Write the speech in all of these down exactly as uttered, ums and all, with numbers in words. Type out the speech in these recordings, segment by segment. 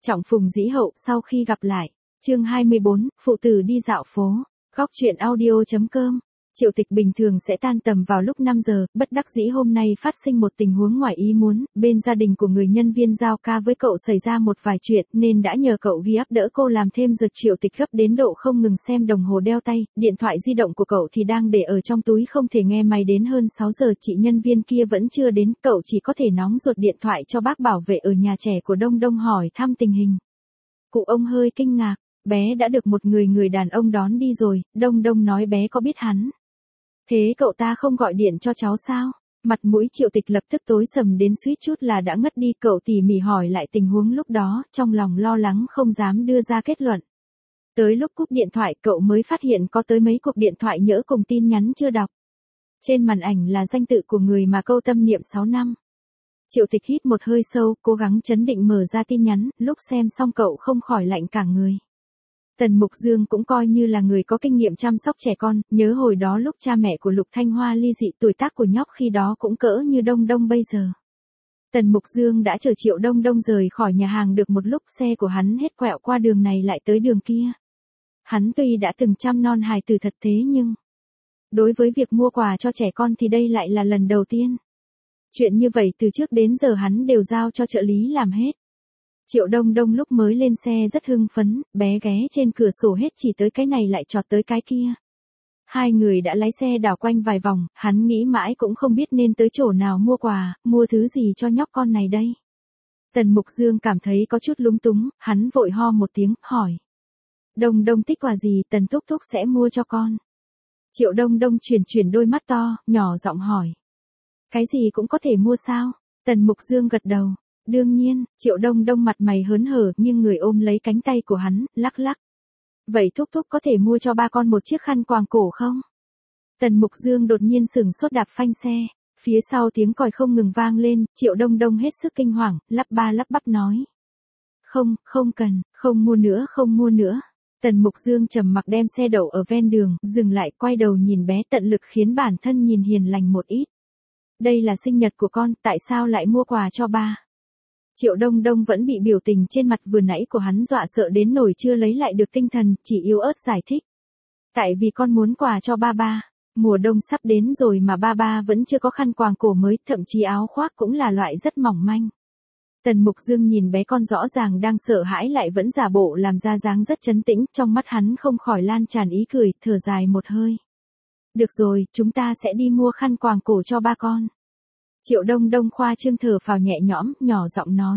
Trọng phùng dĩ hậu sau khi gặp lại. Chương hai mươi bốn, phụ tử đi dạo phố. Góc truyện audio.com. Triệu Tịch bình thường sẽ tan tầm vào lúc năm giờ, bất đắc dĩ hôm nay phát sinh một tình huống ngoài ý muốn, bên gia đình của người nhân viên giao ca với cậu xảy ra một vài chuyện nên đã nhờ cậu ghi áp đỡ cô làm thêm giờ. Triệu Tịch gấp đến độ không ngừng xem đồng hồ đeo tay, điện thoại di động của cậu thì đang để ở trong túi không thể nghe máy. Đến hơn sáu giờ chị nhân viên kia vẫn chưa đến, cậu chỉ có thể nóng ruột điện thoại cho bác bảo vệ ở nhà trẻ của Đông Đông hỏi thăm tình hình. Cụ ông hơi kinh ngạc, bé đã được một người người đàn ông đón đi rồi. Đông Đông nói bé có biết hắn. Thế cậu ta không gọi điện cho cháu sao? Mặt mũi Triệu Tịch lập tức tối sầm đến suýt chút là đã ngất đi. Cậu tỉ mỉ hỏi lại tình huống lúc đó, trong lòng lo lắng không dám đưa ra kết luận. Tới lúc cúp điện thoại cậu mới phát hiện có tới mấy cuộc điện thoại nhỡ cùng tin nhắn chưa đọc. Trên màn ảnh là danh tự của người mà câu tâm niệm sáu năm. Triệu Tịch hít một hơi sâu, cố gắng trấn định mở ra tin nhắn, lúc xem xong cậu không khỏi lạnh cả người. Tần Mục Dương cũng coi như là người có kinh nghiệm chăm sóc trẻ con, nhớ hồi đó lúc cha mẹ của Lục Thanh Hoa ly dị, tuổi tác của nhóc khi đó cũng cỡ như Đông Đông bây giờ. Tần Mục Dương đã chờ Triệu Đông Đông rời khỏi nhà hàng được một lúc, xe của hắn hết quẹo qua đường này lại tới đường kia. Hắn tuy đã từng chăm non hài tử thật thế nhưng đối với việc mua quà cho trẻ con thì đây lại là lần đầu tiên. Chuyện như vậy từ trước đến giờ hắn đều giao cho trợ lý làm hết. Triệu Đông Đông lúc mới lên xe rất hưng phấn, bé ghé trên cửa sổ hết chỉ tới cái này lại chọt tới cái kia. Hai người đã lái xe đảo quanh vài vòng, hắn nghĩ mãi cũng không biết nên tới chỗ nào mua quà, mua thứ gì cho nhóc con này đây. Tần Mục Dương cảm thấy có chút lúng túng, hắn vội ho một tiếng, hỏi. Đông Đông thích quà gì Tần Thúc Thúc sẽ mua cho con? Triệu Đông Đông chuyển chuyển đôi mắt to, nhỏ giọng hỏi. Cái gì cũng có thể mua sao? Tần Mục Dương gật đầu. Đương nhiên, Triệu Đông Đông mặt mày hớn hở nhưng người ôm lấy cánh tay của hắn, lắc lắc. Vậy Thúc Thúc có thể mua cho ba con một chiếc khăn quàng cổ không? Tần Mục Dương đột nhiên sửng sốt đạp phanh xe, phía sau tiếng còi không ngừng vang lên, Triệu Đông Đông hết sức kinh hoàng, lắp ba lắp bắp nói. Không, không cần, không mua nữa, không mua nữa. Tần Mục Dương trầm mặc đem xe đậu ở ven đường, dừng lại quay đầu nhìn bé tận lực khiến bản thân nhìn hiền lành một ít. Đây là sinh nhật của con, tại sao lại mua quà cho ba? Triệu Đông Đông vẫn bị biểu tình trên mặt vừa nãy của hắn dọa sợ đến nổi chưa lấy lại được tinh thần, chỉ yếu ớt giải thích. Tại vì con muốn quà cho ba ba, mùa đông sắp đến rồi mà ba ba vẫn chưa có khăn quàng cổ mới, thậm chí áo khoác cũng là loại rất mỏng manh. Tần Mục Dương nhìn bé con rõ ràng đang sợ hãi lại vẫn giả bộ làm ra dáng rất trấn tĩnh, trong mắt hắn không khỏi lan tràn ý cười, thở dài một hơi. Được rồi, chúng ta sẽ đi mua khăn quàng cổ cho ba con. Triệu Đông Đông khoa trương thở phào nhẹ nhõm, nhỏ giọng nói.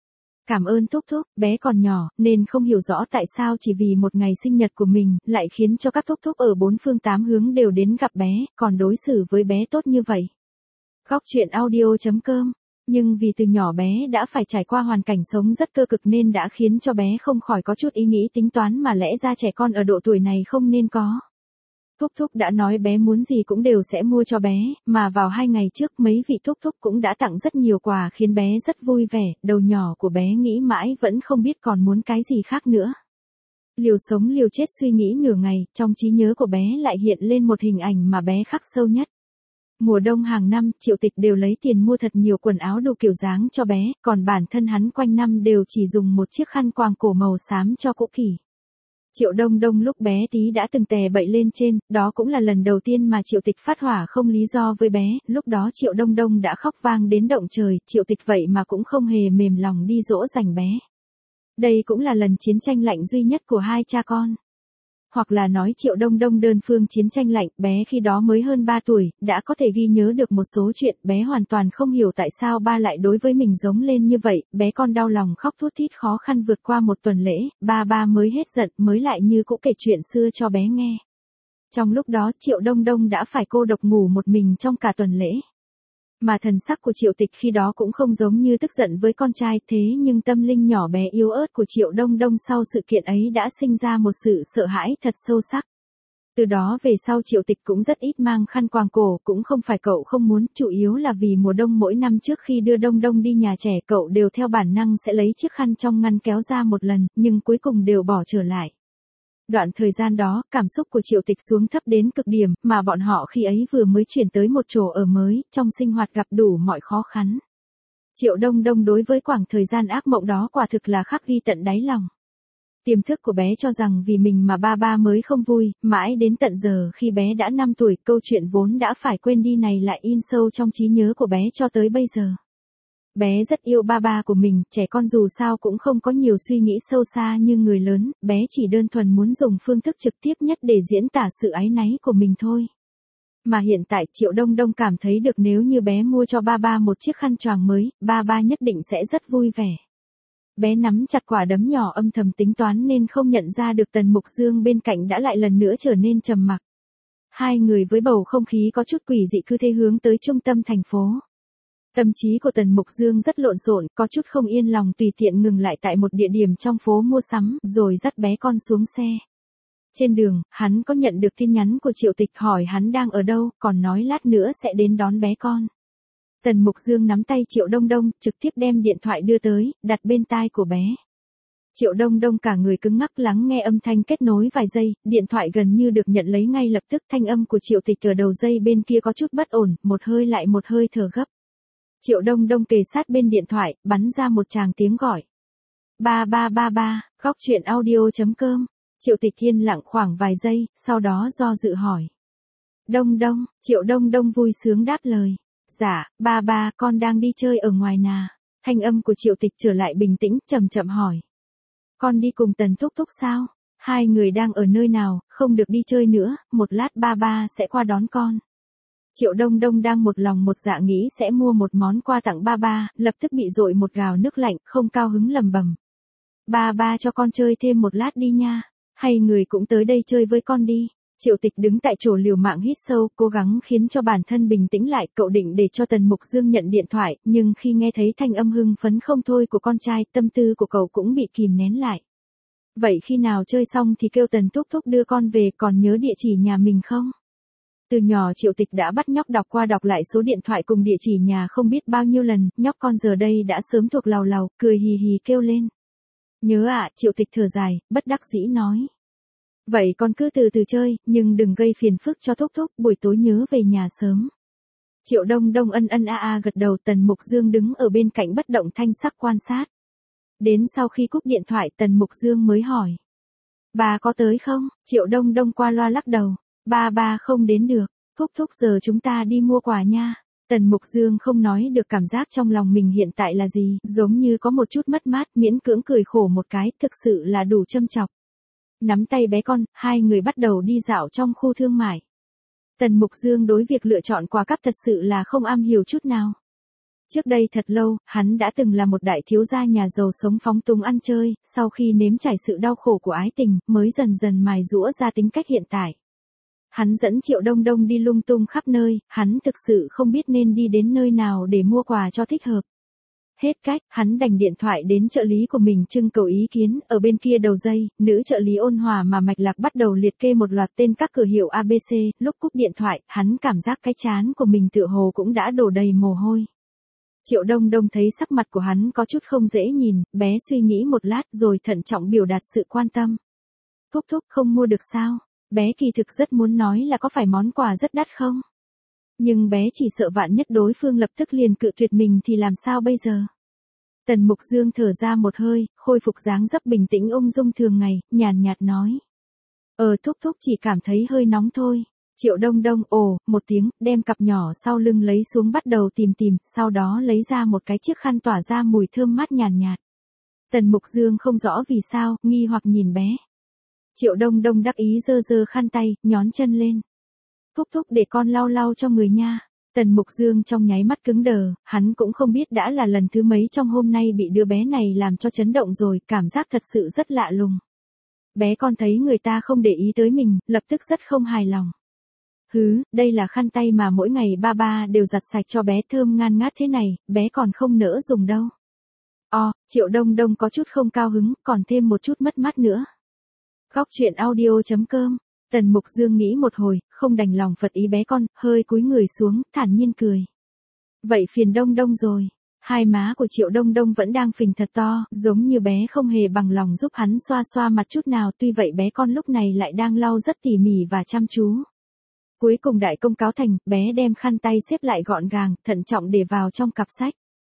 Cảm ơn Thúc Thúc, bé còn nhỏ, nên không hiểu rõ tại sao chỉ vì một ngày sinh nhật của mình, lại khiến cho các Thúc Thúc ở bốn phương tám hướng đều đến gặp bé, còn đối xử với bé tốt như vậy. Góc truyện audio.com. Nhưng vì từ nhỏ bé đã phải trải qua hoàn cảnh sống rất cơ cực nên đã khiến cho bé không khỏi có chút ý nghĩ tính toán mà lẽ ra trẻ con ở độ tuổi này không nên có. Thúc Thúc đã nói bé muốn gì cũng đều sẽ mua cho bé, mà vào hai ngày trước mấy vị Thúc Thúc cũng đã tặng rất nhiều quà khiến bé rất vui vẻ, đầu nhỏ của bé nghĩ mãi vẫn không biết còn muốn cái gì khác nữa. Liều sống liều chết suy nghĩ nửa ngày, trong trí nhớ của bé lại hiện lên một hình ảnh mà bé khắc sâu nhất. Mùa đông hàng năm, Triệu Tịch đều lấy tiền mua thật nhiều quần áo đủ kiểu dáng cho bé, còn bản thân hắn quanh năm đều chỉ dùng một chiếc khăn quàng cổ màu xám cho cũ kỷ. Triệu Đông Đông lúc bé tí đã từng tè bậy lên trên, đó cũng là lần đầu tiên mà Triệu Tịch phát hỏa không lý do với bé, lúc đó Triệu Đông Đông đã khóc vang đến động trời, Triệu Tịch vậy mà cũng không hề mềm lòng đi dỗ dành bé. Đây cũng là lần chiến tranh lạnh duy nhất của hai cha con. Hoặc là nói Triệu Đông Đông đơn phương chiến tranh lạnh, bé khi đó mới hơn ba tuổi, đã có thể ghi nhớ được một số chuyện, bé hoàn toàn không hiểu tại sao ba lại đối với mình giống lên như vậy, bé con đau lòng khóc thút thít khó khăn vượt qua một tuần lễ, ba ba mới hết giận, mới lại như cũ kể chuyện xưa cho bé nghe. Trong lúc đó Triệu Đông Đông đã phải cô độc ngủ một mình trong cả tuần lễ. Mà thần sắc của Triệu Tịch khi đó cũng không giống như tức giận với con trai, thế nhưng tâm linh nhỏ bé yếu ớt của Triệu Đông Đông sau sự kiện ấy đã sinh ra một sự sợ hãi thật sâu sắc. Từ đó về sau Triệu Tịch cũng rất ít mang khăn quàng cổ, cũng không phải cậu không muốn, chủ yếu là vì mùa đông mỗi năm trước khi đưa Đông Đông đi nhà trẻ cậu đều theo bản năng sẽ lấy chiếc khăn trong ngăn kéo ra một lần, nhưng cuối cùng đều bỏ trở lại. Đoạn thời gian đó, cảm xúc của Triệu Tịch xuống thấp đến cực điểm, mà bọn họ khi ấy vừa mới chuyển tới một chỗ ở mới, trong sinh hoạt gặp đủ mọi khó khăn. Triệu Đông Đông đối với khoảng thời gian ác mộng đó quả thực là khắc ghi tận đáy lòng. Tiềm thức của bé cho rằng vì mình mà ba ba mới không vui, mãi đến tận giờ khi bé đã năm tuổi, câu chuyện vốn đã phải quên đi này lại in sâu trong trí nhớ của bé cho tới bây giờ. Bé rất yêu ba ba của mình, trẻ con dù sao cũng không có nhiều suy nghĩ sâu xa như người lớn, bé chỉ đơn thuần muốn dùng phương thức trực tiếp nhất để diễn tả sự áy náy của mình thôi. Mà hiện tại Triệu Đông Đông cảm thấy được nếu như bé mua cho ba ba một chiếc khăn choàng mới, ba ba nhất định sẽ rất vui vẻ. Bé nắm chặt quả đấm nhỏ âm thầm tính toán nên không nhận ra được Tần Mục Dương bên cạnh đã lại lần nữa trở nên trầm mặc. Hai người với bầu không khí có chút quỷ dị cứ thế hướng tới trung tâm thành phố. Tâm trí của Tần Mục Dương rất lộn xộn, có chút không yên lòng tùy tiện ngừng lại tại một địa điểm trong phố mua sắm, rồi dắt bé con xuống xe. Trên đường, hắn có nhận được tin nhắn của Triệu Tịch hỏi hắn đang ở đâu, còn nói lát nữa sẽ đến đón bé con. Tần Mục Dương nắm tay Triệu Đông Đông, trực tiếp đem điện thoại đưa tới, đặt bên tai của bé. Triệu Đông Đông cả người cứng ngắc lắng nghe âm thanh kết nối vài giây, điện thoại gần như được nhận lấy ngay lập tức, thanh âm của Triệu Tịch ở đầu dây bên kia có chút bất ổn, một hơi lại một hơi thở gấp. Triệu Đông Đông kề sát bên điện thoại, bắn ra một tràng tiếng gọi. Ba ba ba ba, góc truyện audio chấm com. Triệu Tịch yên lặng khoảng vài giây, sau đó do dự hỏi. Đông Đông, Triệu Đông Đông vui sướng đáp lời. Dạ, ba ba, con đang đi chơi ở ngoài nà. Thanh âm của Triệu Tịch trở lại bình tĩnh, chậm chậm hỏi. Con đi cùng Tần Thúc Thúc sao? Hai người đang ở nơi nào, không được đi chơi nữa, một lát ba ba sẽ qua đón con. Triệu Đông Đông đang một lòng một dạ nghĩ sẽ mua một món quà tặng ba ba, lập tức bị dội một gào nước lạnh, không cao hứng lầm bầm. Ba ba cho con chơi thêm một lát đi nha, hay người cũng tới đây chơi với con đi. Triệu Tịch đứng tại chỗ liều mạng hít sâu, cố gắng khiến cho bản thân bình tĩnh lại, cậu định để cho Tần Mục Dương nhận điện thoại, nhưng khi nghe thấy thanh âm hưng phấn không thôi của con trai, tâm tư của cậu cũng bị kìm nén lại. Vậy khi nào chơi xong thì kêu Tần Thúc Thúc đưa con về, còn nhớ địa chỉ nhà mình không? Từ nhỏ Triệu Tịch đã bắt nhóc đọc qua đọc lại số điện thoại cùng địa chỉ nhà không biết bao nhiêu lần, nhóc con giờ đây đã sớm thuộc làu làu, cười hì hì kêu lên. Nhớ ạ, à, Triệu Tịch thở dài, bất đắc dĩ nói. Vậy con cứ từ từ chơi, nhưng đừng gây phiền phức cho Thúc Thúc, buổi tối nhớ về nhà sớm. Triệu Đông Đông ân ân a a gật đầu, Tần Mục Dương đứng ở bên cạnh bất động thanh sắc quan sát. Đến sau khi cúp điện thoại Tần Mục Dương mới hỏi. Bà có tới không? Triệu Đông Đông qua loa lắc đầu. Ba ba không đến được, Thúc Thúc giờ chúng ta đi mua quà nha. Tần Mục Dương không nói được cảm giác trong lòng mình hiện tại là gì, giống như có một chút mất mát, miễn cưỡng cười khổ một cái, thực sự là đủ châm chọc. Nắm tay bé con, hai người bắt đầu đi dạo trong khu thương mại. Tần Mục Dương đối việc lựa chọn quà cáp thật sự là không am hiểu chút nào. Trước đây thật lâu, hắn đã từng là một đại thiếu gia nhà giàu sống phóng túng ăn chơi, sau khi nếm trải sự đau khổ của ái tình, mới dần dần mài giũa ra tính cách hiện tại. Hắn dẫn Triệu Đông Đông đi lung tung khắp nơi, hắn thực sự không biết nên đi đến nơi nào để mua quà cho thích hợp. Hết cách, hắn đành điện thoại đến trợ lý của mình trưng cầu ý kiến, ở bên kia đầu dây, nữ trợ lý ôn hòa mà mạch lạc bắt đầu liệt kê một loạt tên các cửa hiệu a bê xê, lúc cúp điện thoại, hắn cảm giác cái trán của mình tựa hồ cũng đã đổ đầy mồ hôi. Triệu Đông Đông thấy sắc mặt của hắn có chút không dễ nhìn, bé suy nghĩ một lát rồi thận trọng biểu đạt sự quan tâm. Thúc thúc không mua được sao? Bé kỳ thực rất muốn nói là có phải món quà rất đắt không? Nhưng bé chỉ sợ vạn nhất đối phương lập tức liền cự tuyệt mình thì làm sao bây giờ? Tần Mục Dương thở ra một hơi, khôi phục dáng dấp bình tĩnh ung dung thường ngày, nhàn nhạt nói. Ờ thúc thúc chỉ cảm thấy hơi nóng thôi. Triệu Đông Đông ồ, một tiếng, đem cặp nhỏ sau lưng lấy xuống bắt đầu tìm tìm, sau đó lấy ra một cái chiếc khăn tỏa ra mùi thơm mát nhàn nhạt. Tần Mục Dương không rõ vì sao, nghi hoặc nhìn bé. Triệu Đông Đông đắc ý giơ giơ khăn tay, nhón chân lên. Thúc thúc để con lau lau cho người nha. Tần Mục Dương trong nháy mắt cứng đờ, hắn cũng không biết đã là lần thứ mấy trong hôm nay bị đứa bé này làm cho chấn động rồi, cảm giác thật sự rất lạ lùng. Bé con thấy người ta không để ý tới mình, lập tức rất không hài lòng. Hứ, đây là khăn tay mà mỗi ngày ba ba đều giặt sạch cho bé thơm ngan ngát thế này, bé còn không nỡ dùng đâu. O, Triệu Đông Đông có chút không cao hứng, còn thêm một chút mất mát nữa. Góc truyện audio chấm com. Tần Mục Dương nghĩ một hồi, không đành lòng phật ý bé con, hơi cúi người xuống, thản nhiên cười. Vậy phiền Đông Đông rồi. Hai má của Triệu Đông Đông vẫn đang phình thật to, giống như bé không hề bằng lòng giúp hắn xoa xoa mặt chút nào, tuy vậy bé con lúc này lại đang lau rất tỉ mỉ và chăm chú. Cuối cùng đại công cáo thành, bé đem khăn tay xếp lại gọn gàng, thận trọng để vào trong cặp sách.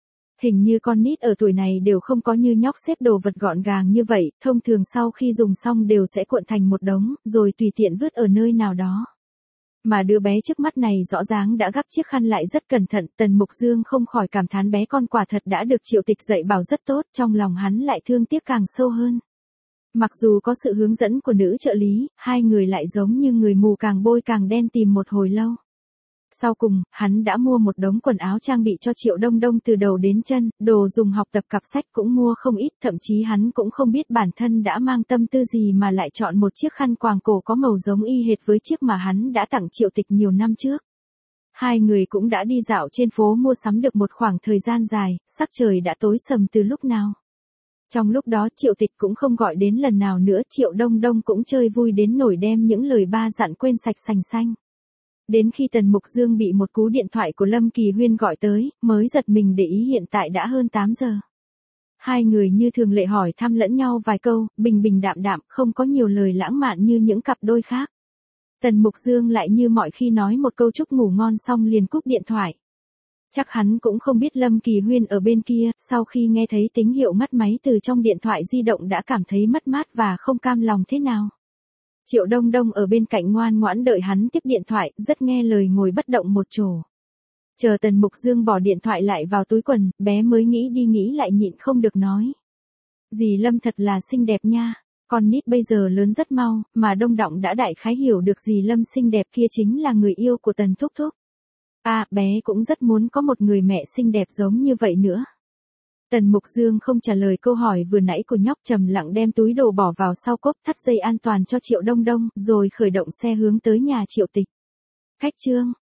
Hình như con nít ở tuổi này đều không có như nhóc xếp đồ vật gọn gàng như vậy, thông thường sau khi dùng xong đều sẽ cuộn thành một đống, rồi tùy tiện vứt ở nơi nào đó. Mà đứa bé trước mắt này rõ ràng đã gắp chiếc khăn lại rất cẩn thận, Tần Mục Dương không khỏi cảm thán bé con quả thật đã được Triệu Tịch dạy bảo rất tốt, trong lòng hắn lại thương tiếc càng sâu hơn. Mặc dù có sự hướng dẫn của nữ trợ lý, hai người lại giống như người mù càng bôi càng đen tìm một hồi lâu. Sau cùng, hắn đã mua một đống quần áo trang bị cho Triệu Đông Đông từ đầu đến chân, đồ dùng học tập cặp sách cũng mua không ít, thậm chí hắn cũng không biết bản thân đã mang tâm tư gì mà lại chọn một chiếc khăn quàng cổ có màu giống y hệt với chiếc mà hắn đã tặng Triệu Tịch nhiều năm trước. Hai người cũng đã đi dạo trên phố mua sắm được một khoảng thời gian dài, sắc trời đã tối sầm từ lúc nào. Trong lúc đó Triệu Tịch cũng không gọi đến lần nào nữa, Triệu Đông Đông cũng chơi vui đến nổi đem những lời ba dặn quên sạch sành xanh. Đến khi Tần Mục Dương bị một cú điện thoại của Lâm Kỳ Huyên gọi tới, mới giật mình để ý hiện tại đã hơn tám giờ. Hai người như thường lệ hỏi thăm lẫn nhau vài câu, bình bình đạm đạm, không có nhiều lời lãng mạn như những cặp đôi khác. Tần Mục Dương lại như mọi khi nói một câu chúc ngủ ngon xong liền cúp điện thoại. Chắc hắn cũng không biết Lâm Kỳ Huyên ở bên kia, sau khi nghe thấy tín hiệu ngắt máy từ trong điện thoại di động đã cảm thấy mất mát và không cam lòng thế nào. Triệu Đông Đông ở bên cạnh ngoan ngoãn đợi hắn tiếp điện thoại, rất nghe lời ngồi bất động một chỗ. Chờ Tần Mục Dương bỏ điện thoại lại vào túi quần, bé mới nghĩ đi nghĩ lại nhịn không được nói. Dì Lâm thật là xinh đẹp nha, con nít bây giờ lớn rất mau, mà Đông Động đã đại khái hiểu được dì Lâm xinh đẹp kia chính là người yêu của Tần Thúc Thúc. À, bé cũng rất muốn có một người mẹ xinh đẹp giống như vậy nữa. Tần Mục Dương không trả lời câu hỏi vừa nãy của nhóc, trầm lặng đem túi đồ bỏ vào sau cốp, thắt dây an toàn cho Triệu Đông Đông, rồi khởi động xe hướng tới nhà Triệu Tịch. Khách trương,